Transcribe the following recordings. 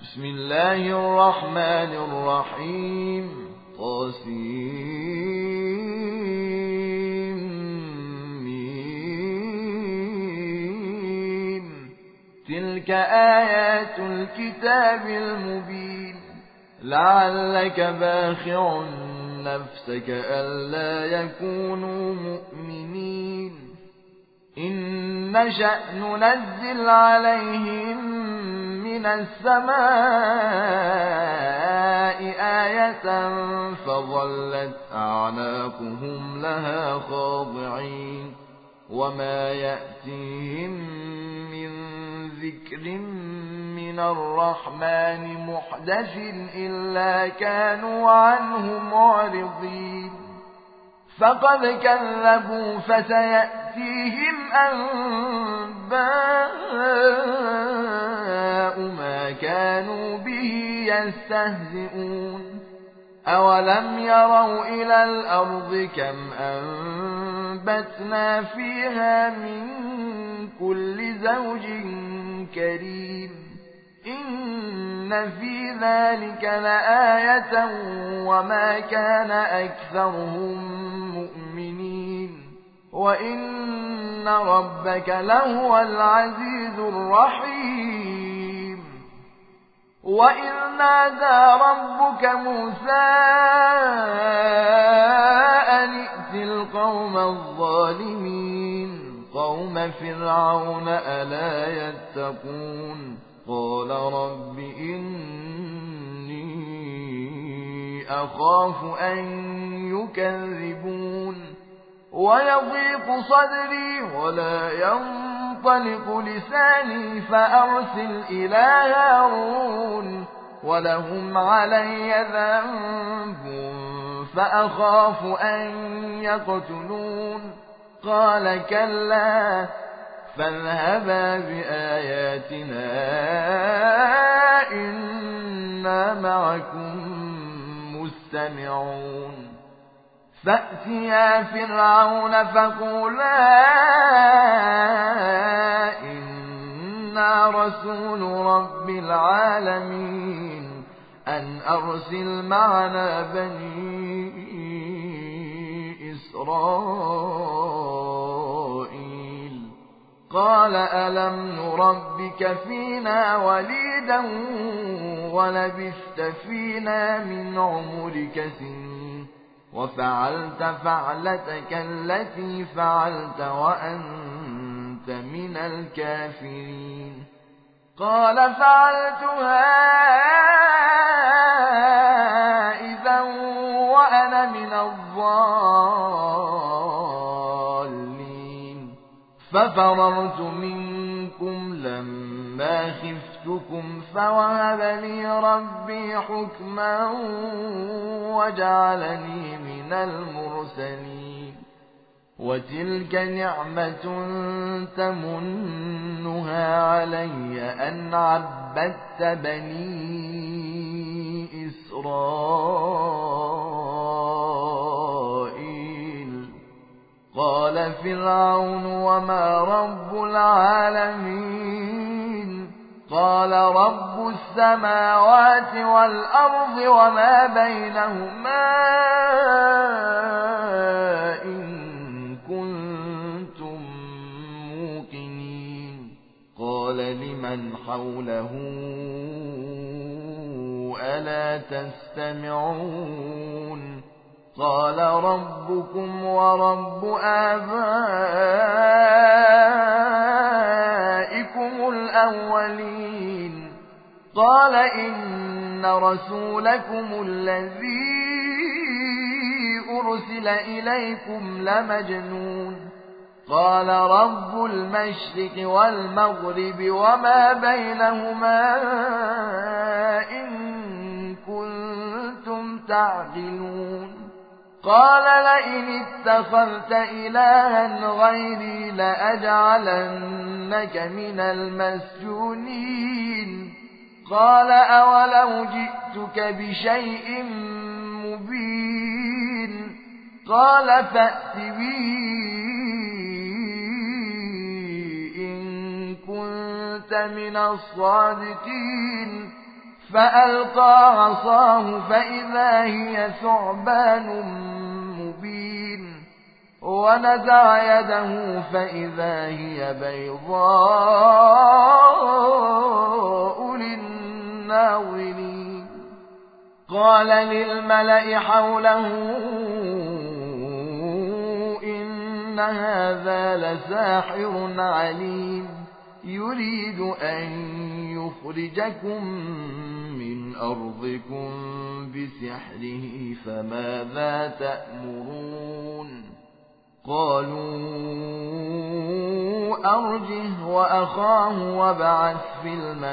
بسم الله الرحمن الرحيم طاسيم تلك آيات الكتاب المبين لعلك باخع نفسك ألا يكونوا مؤمنين إن نشأ ننزل عليهم من السماء آية فظلت أعناقهم لها خاضعين وما يأتيهم من ذكر من الرحمن محدث إلا كانوا عنه معرضين فقد كذبوا فسيأتيهم أنباء ما كانوا به يستهزئون أولم يروا إلى الأرض كم أنبتنا فيها من كل زوج كريم إن في ذلك لآية وما كان أكثرهم مؤمنين وإن ربك لهو العزيز الرحيم وإذ نادى ربك موسى أن ائت القوم الظالمين قوم فرعون ألا يتقون قال رب إني أخاف أن يكذبون ويضيق صدري ولا ينطلق لساني فأرسل إلى هارون ولهم علي ذنب فأخاف أن يقتلون قال كلا فاذهبا بآياتنا إنا معكم مستمعون فأتيا فرعون فقولا إنا رسول رب العالمين أن أرسل معنا بني إسرائيل قال ألم نربك فينا وليدا ولبثت فينا من عمرك سنين وفعلت فعلتك التي فعلت وأنت من الكافرين قال فعلتها إذا وأنا من الضالين ففررت منكم لما خفتكم فوهب لي ربي حكما وجعلني من المرسلين وتلك نعمة تمنها علي أن عبدت بني إسرائيل قال فرعون وما رب العالمين قال رب السماوات والأرض وما بينهما إن كنتم موقنين قال لمن حوله ألا تستمعون قال ربكم ورب آبائكم الأولين قال إن رسولكم الذي أرسل إليكم لمجنون قال رب المشرق والمغرب وما بينهما إن كنتم تعقلون قال لئن اتخذت إلها غيري لأجعلنك من المسجونين قال أولو جئتك بشيء مبين قال فأت به إن كنت من الصادقين فألقى عصاه فإذا هي ثعبان مبين ونزع يده فإذا هي بيضاء للناظرين قال للملأ حوله إن هذا لساحر عليم يريد أن يخرجكم من أرضكم بسحره فماذا تأمرون قالوا أرجه وأخاه وابعث في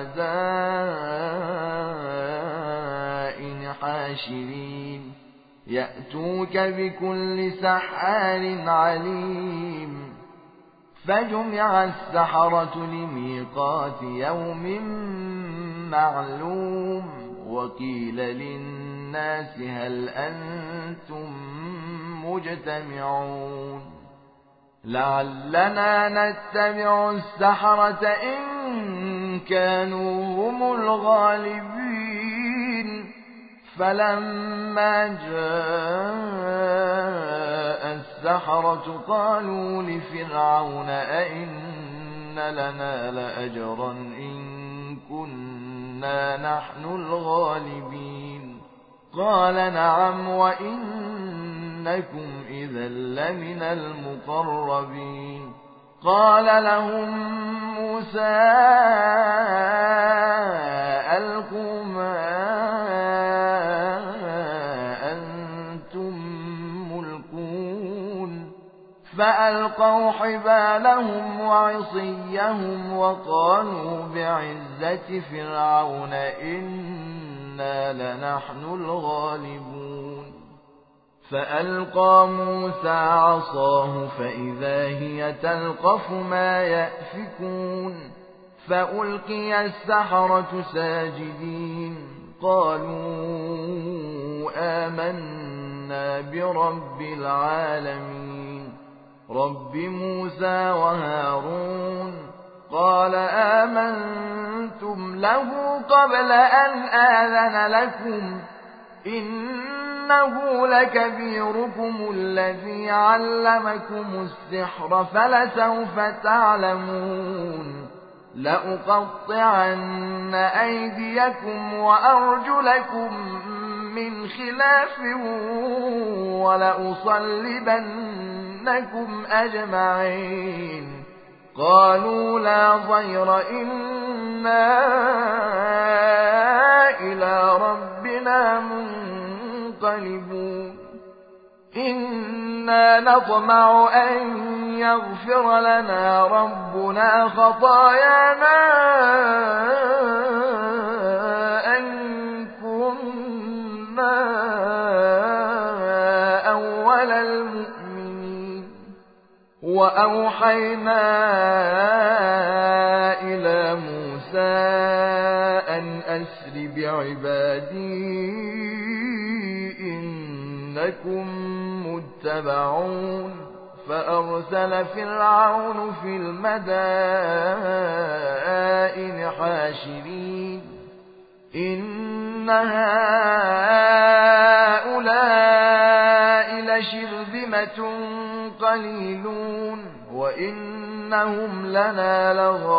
المدائن حاشرين يأتوك بكل سحار عليم فجمع السحرة لميقات يوم معلوم وقيل للناس هل أنتم مجتمعون لعلنا نتبع السحرة إن كانوا هم الغالبين فلما جاء السحرة قالوا لفرعون أئن لنا لأجرا إن كنا نحن الغالبين قال نعم وإنكم إذا لمن المقربين قال لهم موسى ألقوا ما أنتم ملقون فألقوا حبالهم وعصيهم وقالوا بعزة فرعون إنا لنحن الغالبون فألقى موسى عصاه فإذا هي تلقف ما يأفكون فألقي السحرة ساجدين قالوا آمنا برب العالمين رب موسى وهارون قال آمنتم له قبل أن آذن لكم إنه لكبيركم الذي علمكم السحر فلسوف تعلمون لأقطعن أيديكم وأرجلكم من خلاف ولأصلبنكم أجمعين قالوا لا ضير إنا إلى ربنا منقلبون إنا نطمع أن يغفر لنا ربنا خطايانا أن كنا أول المؤمنين وأوحينا إلى موسى أن أسر بعبادي إنكم متبعون فأرسل فرعون في المدائن حاشرين إن هؤلاء لشرذمة قليلون وإنهم لنا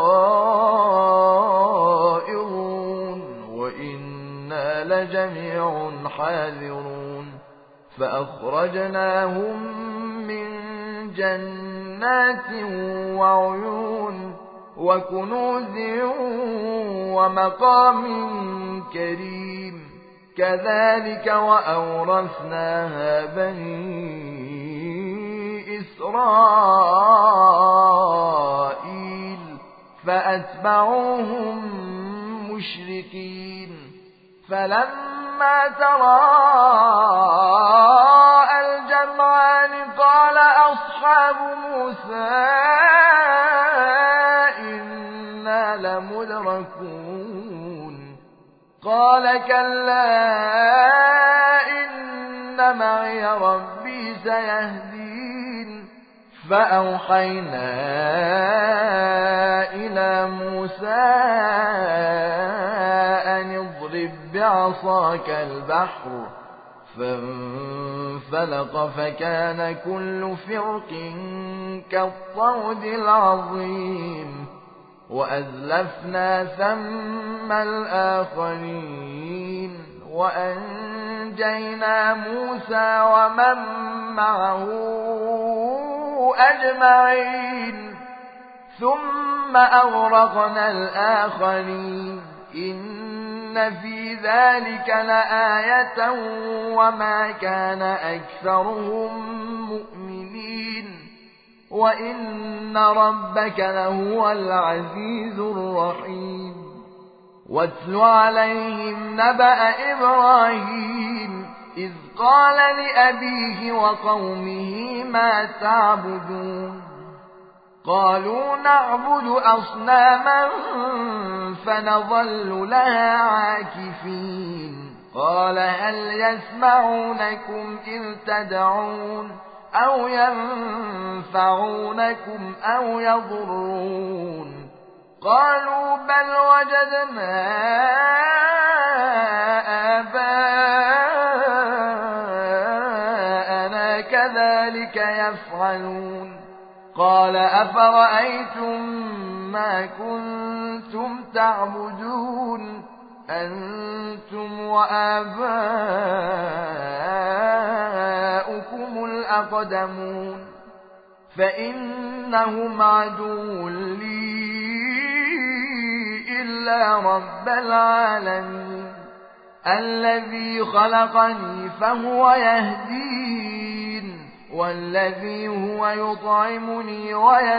لغائظون وإنا لجميع حاذرون فأخرجناهم من جنات وعيون وكنوز ومقام كريم كذلك وأورثناها بني إسرائيل فأتبعوهم مشركين فلما تراءى الجمعان قال أصحاب موسى إنا لمدركون قال كلا إن معي ربي سيهدين فأوحينا إلى موسى أن اضرب اضرب بعصاك البحر فانفلق فكان كل فرق كالطود العظيم وأزلفنا ثم الآخرين وأنجينا موسى ومن معه أجمعين ثم أغرقنا الآخرين إن في ذلك لآية وما كان أكثرهم مؤمنين وإن ربك لهو العزيز الرحيم واتل عليهم نبأ إبراهيم إذ قال لأبيه وقومه ما تعبدون قالوا نعبد أصناما فنظل لها عاكفين قال هل يسمعونكم إذ تدعون أو ينفعونكم أو يضرون قالوا بل وجدنا آباءنا كذلك يفعلون قال أفرأيتم ما كنتم تعبدون أنتم وآباؤكم الأقدمون فإنهم عدو لي إلا رب العالمين الذي خلقني فهو يهدين والذي هو يطعمني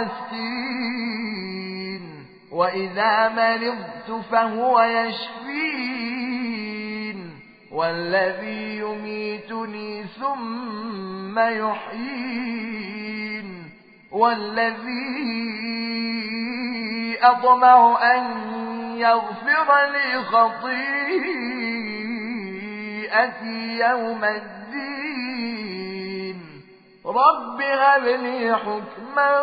ويسقين وإذا مرضت فهو يشفين والذي يميتني ثم يحيين والذي أطمع أن يغفر لي خطيئتي يوم الدين رب هب لي حكما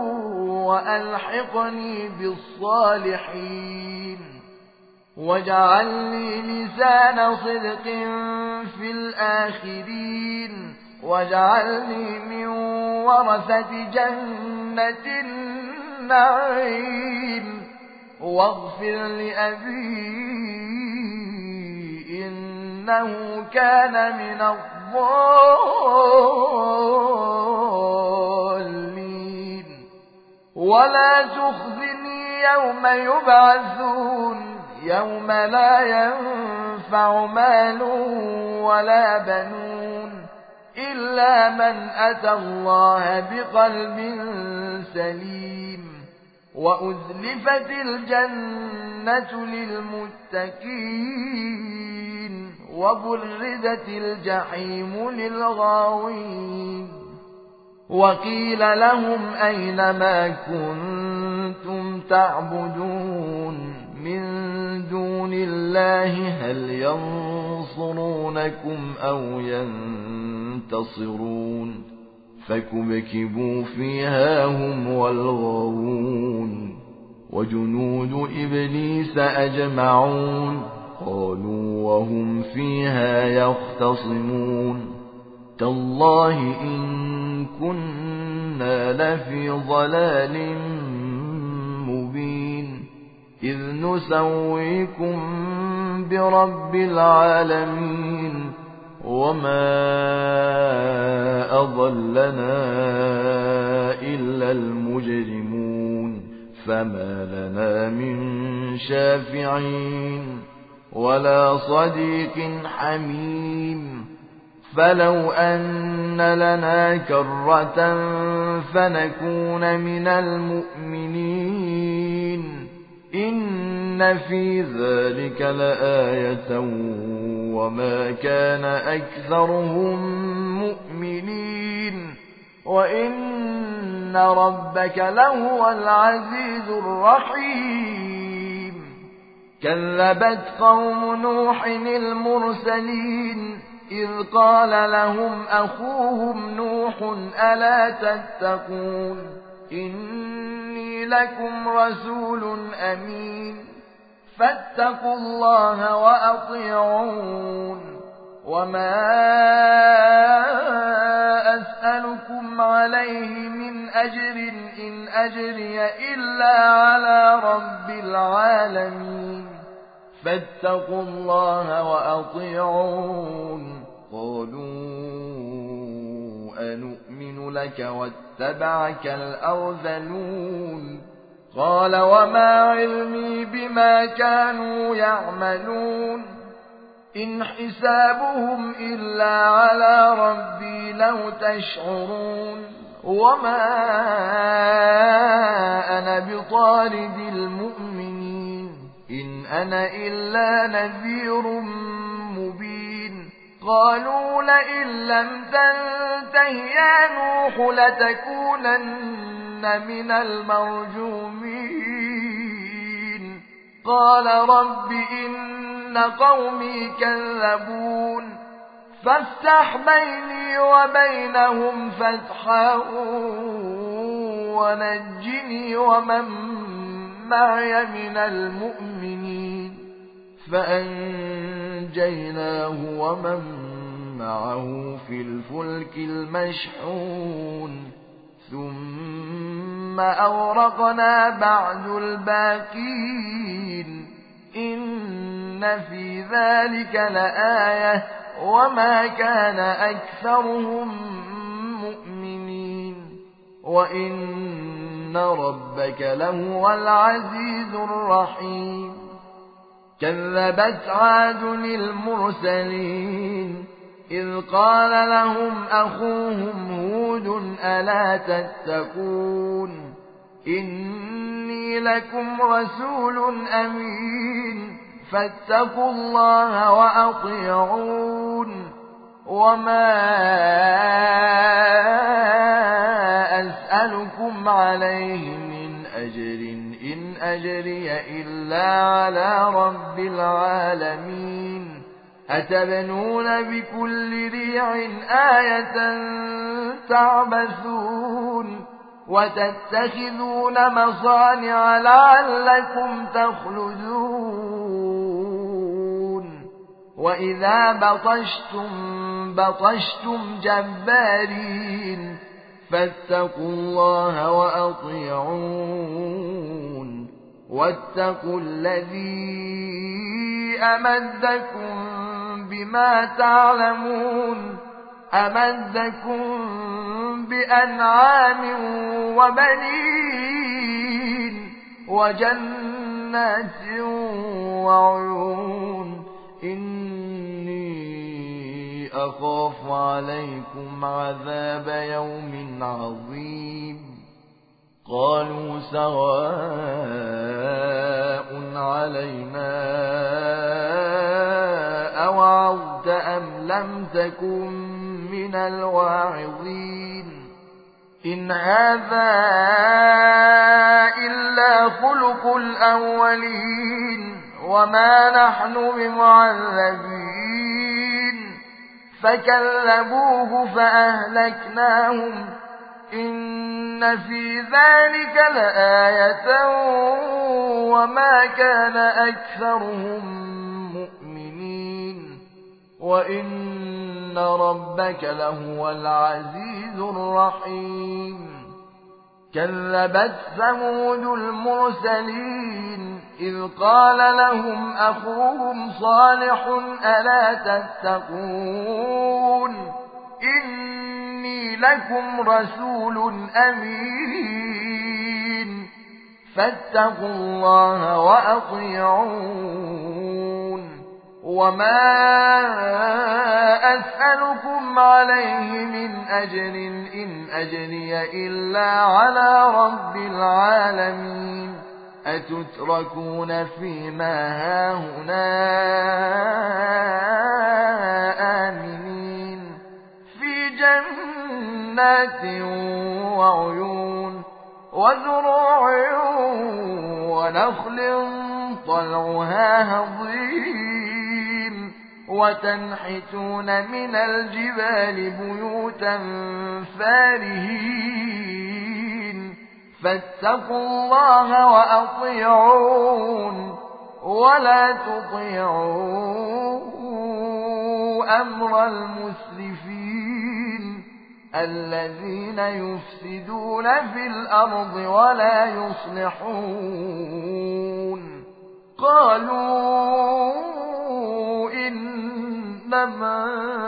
وألحقني بالصالحين واجعل لي لسان صدق في الآخرين واجعلني من ورثة جنة النعيم واغفر لأبي إنه كان من الضالين ولا تخزني يوم يبعثون يوم لا ينفع مال ولا بنون إلا من أتى الله بقلب سليم وأزلفت الجنة للمتقين وبرزت الجحيم للغاوين وقيل لهم أين ما كنتم تعبدون من دون الله هل ينصرونكم أو ينتصرون فكبكبوا فيها هم والغاوون وجنود إبليس أجمعون قالوا وهم فيها يختصمون تالله إن كنا لفي ضلال مبين إذ نسويكم برب العالمين وما أضلنا إلا المجرمون فما لنا من شافعين ولا صديق حميم فلو أن لنا كرة فنكون من المؤمنين إن في ذلك لآية وما كان أكثرهم مؤمنين وإن ربك لهو العزيز الرحيم كذبت قوم نوح المرسلين إذ قال لهم أخوهم نوح ألا تتقون إني لكم رسول أمين فاتقوا الله وأطيعون وما أسألكم عليه من أجر إن أجري إلا على رب العالمين فاتقوا الله وأطيعون قالوا أنؤمن لك واتبعك الأرذلون قال وما علمي بما كانوا يعملون إن حسابهم إلا على ربي لو تشعرون وما أنا بطارد المؤمنين إن أنا إلا نذير مبين قالوا لئن لم تنته يا نوح لتكونن من المرجومين قال رب إن قومي كذبون فافتح بيني وبينهم فتحا ونجني ومن معي من المؤمنين فأنجيناه ومن معه في الفلك المشحون ثم أورقنا بعد الباقين إن في ذلك لآية وما كان أكثرهم مؤمنين وإن ربك لهو العزيز الرحيم كذبت عاد المرسلين إذ قال لهم أخوهم هود ألا تتقون إني لكم رسول أمين فاتقوا الله وأطيعون وما أسألكم عليه من أجر إن أجري إلا على رب العالمين أتبنون بكل ريع آية تعبثون وتتخذون مصانع لعلكم تخلدون وإذا بطشتم جبارين فاتقوا الله وأطيعون واتقوا الذي أمدكم بما تعلمون أمدكم بأنعام وبنين وجنات وعيون إني أخاف عليكم عذاب يوم عظيم قالوا سواء علينا أوعظت أم لم تكن من الواعظين إن هذا إلا خلق الأولين وما نحن بمعذبين فكذبوه فأهلكناهم إن في ذلك لآية وما كان أكثرهم مؤمنين وإن ربك لهو العزيز الرحيم كذبت ثمود المرسلين إذ قال لهم أخوهم صالح ألا تتقون إني لكم رسول أمين فاتقوا الله وأطيعون وما أسألكم عليه من أجر إن أجري إلا على رب العالمين أتتركون فيما هاهنا آمنين في جنات وعيون وزروع ونخل طلعها هضيم وتنحتون من الجبال بيوتا فارهين فاتقوا الله وأطيعون ولا تطيعوا أمر المسرفين الذين يفسدون في الأرض ولا يصلحون. قالوا إنما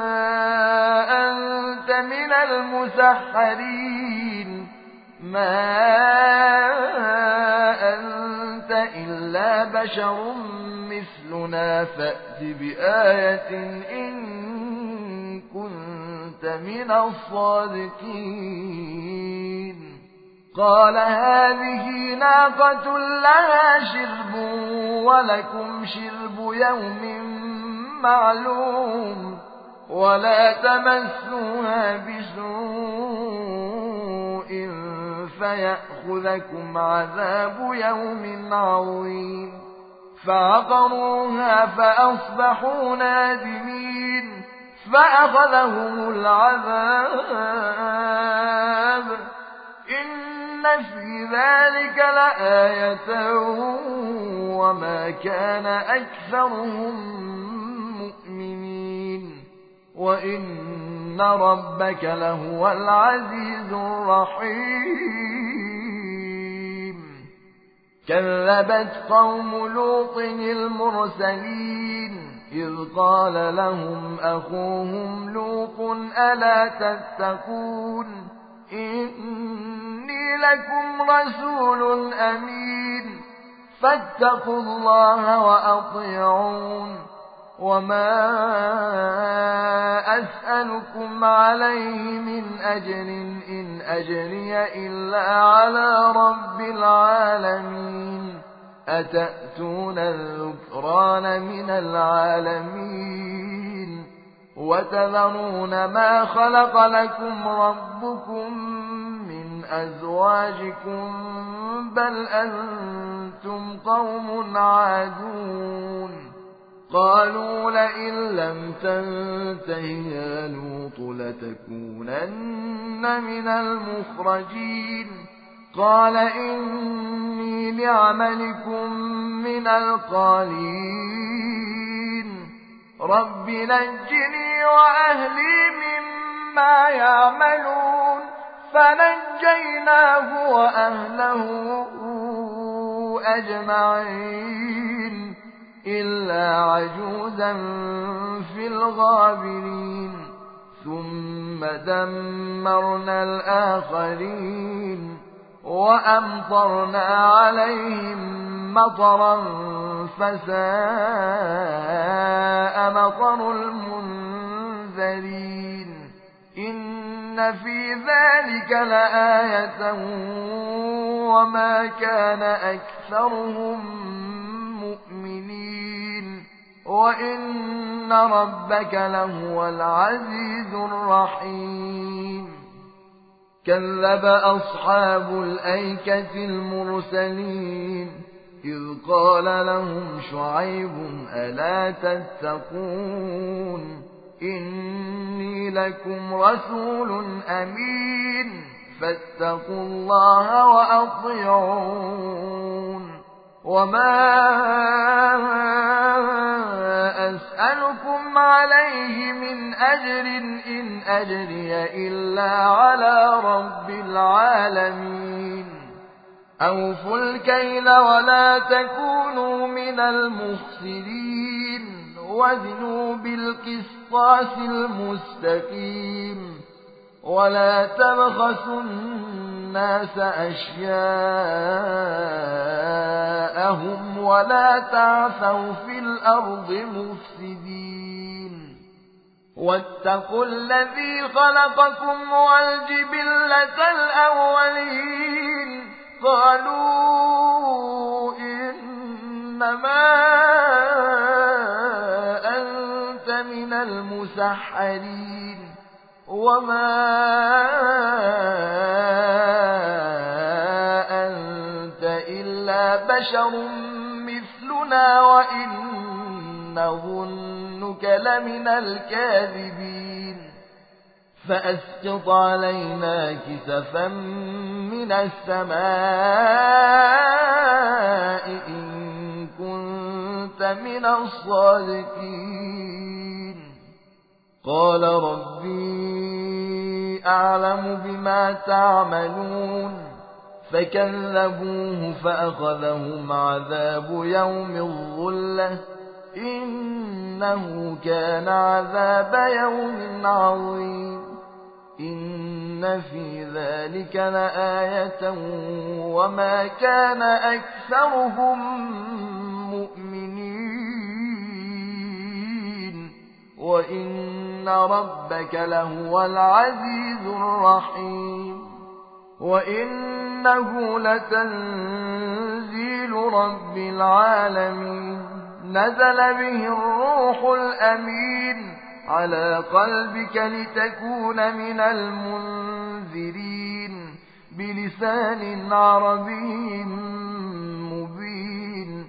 أنت من المسحرين ما أنت إلا بشر مثلنا فأت بآية إن كنت من الصادقين. قال هذه ناقة لها شرب ولكم شرب يوم معلوم ولا تمسوها بسوء فيأخذكم عذاب يوم عظيم. فعقروها فأصبحوا نادمين فأخذهم العذاب إن في ذلك لآية وما كان أكثرهم مؤمنين وإن ربك لهو العزيز الرحيم. كذبت قوم لوط المرسلين إذ قال لهم أخوهم لوط ألا تتقون إني لكم رسول أمين فاتقوا الله وأطيعون وما أسألكم عليه من أجر إن أجري إلا على رب العالمين. أتأتون الذكران من العالمين وتذرون ما خلق لكم ربكم من أزواجكم بل أنتم قوم عادون. قالوا لئن لم تنته يا لوط لتكونن من المخرجين. قال إني لعملكم من القالين رب نجني وأهلي مما يعملون. فنجيناه وأهله أجمعين إلا عجوزا في الغابرين. ثم دمرنا الآخرين وأمطرنا عليهم مطرا فساء مطر المنذرين. إن في ذلك لآية وما كان أكثرهم مؤمنين وإن ربك لهو العزيز الرحيم. كذب أصحاب الأيكة المرسلين إذ قال لهم شعيب ألا تتقون إني لكم رسول أمين فاتقوا الله وأطيعون وما أسألكم عليه من أجر إن أجري إلا على رب العالمين. أوفوا الكيل ولا تكونوا من المخسرين وزنوا بالقسطاس المستقيم ولا تبخسوا الناس أشياءهم ولا تعثوا في الأرض مفسدين. واتقوا الذي خلقكم والجبلة الأولين. قالوا إنما أنت من المسحرين وما أنت إلا بشر مثلنا وإن نظنك لمن الكاذبين. فأسقط علينا كسفا من السماء إن كنت لمن الصادقين. قال ربي أعلم بما تعملون فكذبوه فأخذهم عذاب يوم الظلة إنه كان عذاب يوم عظيم. إن في ذلك لآية وما كان أكثرهم مؤمنين وإن ربك لهو العزيز الرحيم. وإنه لتنزيل رب العالمين نزل به الروح الأمين على قلبك لتكون من المنذرين بلسان عربي مبين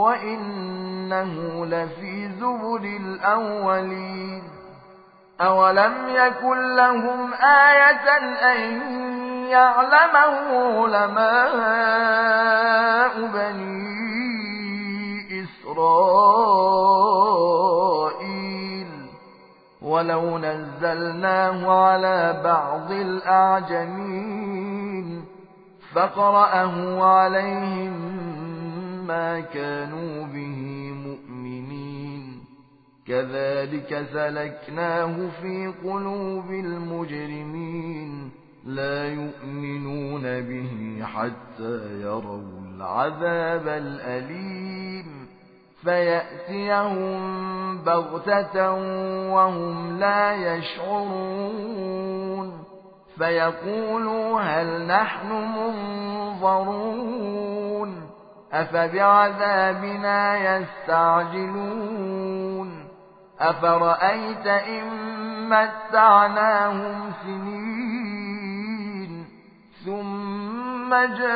وإنه لفي زبر الأولين. أولم يكن لهم آية أن يعلمه علماء بني إسرائيل ولو نزلناه على بعض الأعجمين فقرأه عليهم ما كانوا به مؤمنين كذلك سلكناه في قلوب المجرمين لا يؤمنون به حتى يروا العذاب الأليم فيأتيهم بغتة وهم لا يشعرون فيقولوا هل نحن منظرون أفبعذابنا يستعجلون أفرأيت إن متعناهم سنين ثم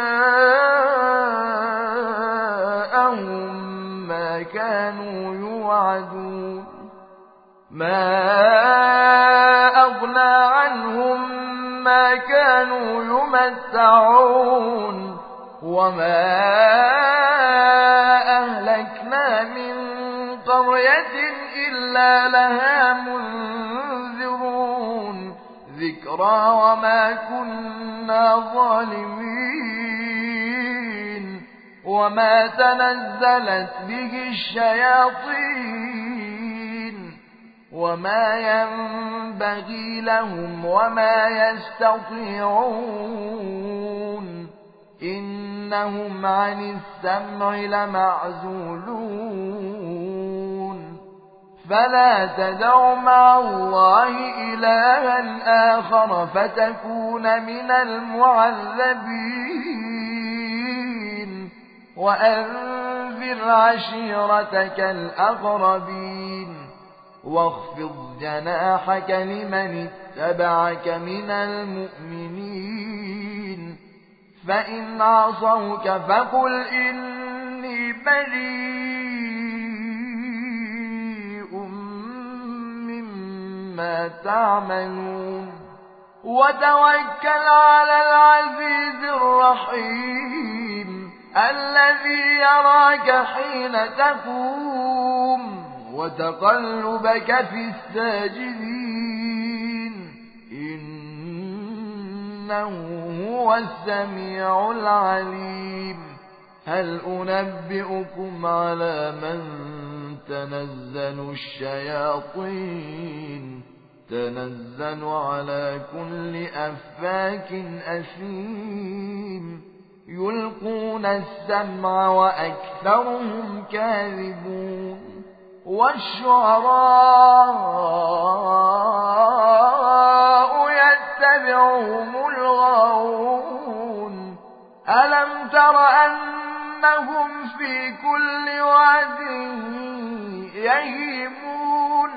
جاءهم ما كانوا يوعدون ما أغنى عنهم ما كانوا يمتعون وما أهلكنا من قرية إلا لها منذرون ذكرى وما كنا ظالمين وما تنزلت به الشياطين وما ينبغي لهم وما يستطيعون إنهم عن السمع لمعزولون فلا تدع مع الله إلها آخر فتكون من المعذبين وأنذر عشيرتك الأقربين واخفض جناحك لمن اتبعك من المؤمنين فإن عصوك فقل إني بريء مما تعملون وتوكل على العزيز الرحيم الذي يراك حين تقوم وتقلبك في الساجدين إنه هو السميع العليم هل أنبئكم على من تنزل الشياطين تنزل على كل أفاك أثيم يلقون السمع وأكثرهم كاذبون والشعراء يتبعهم الغاوون ألم تر أنهم في كل واد يهيمون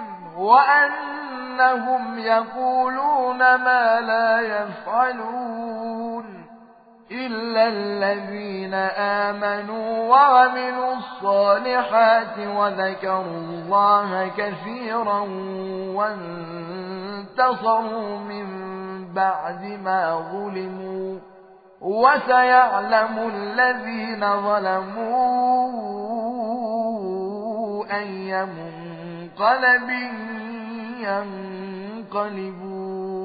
وأنهم يقولون ما لا يفعلون إلا الذين آمنوا وعملوا الصالحات وذكروا الله كثيرا وانتصروا من بعد ما ظلموا وسيعلم الذين ظلموا أي منقلب ينقلبون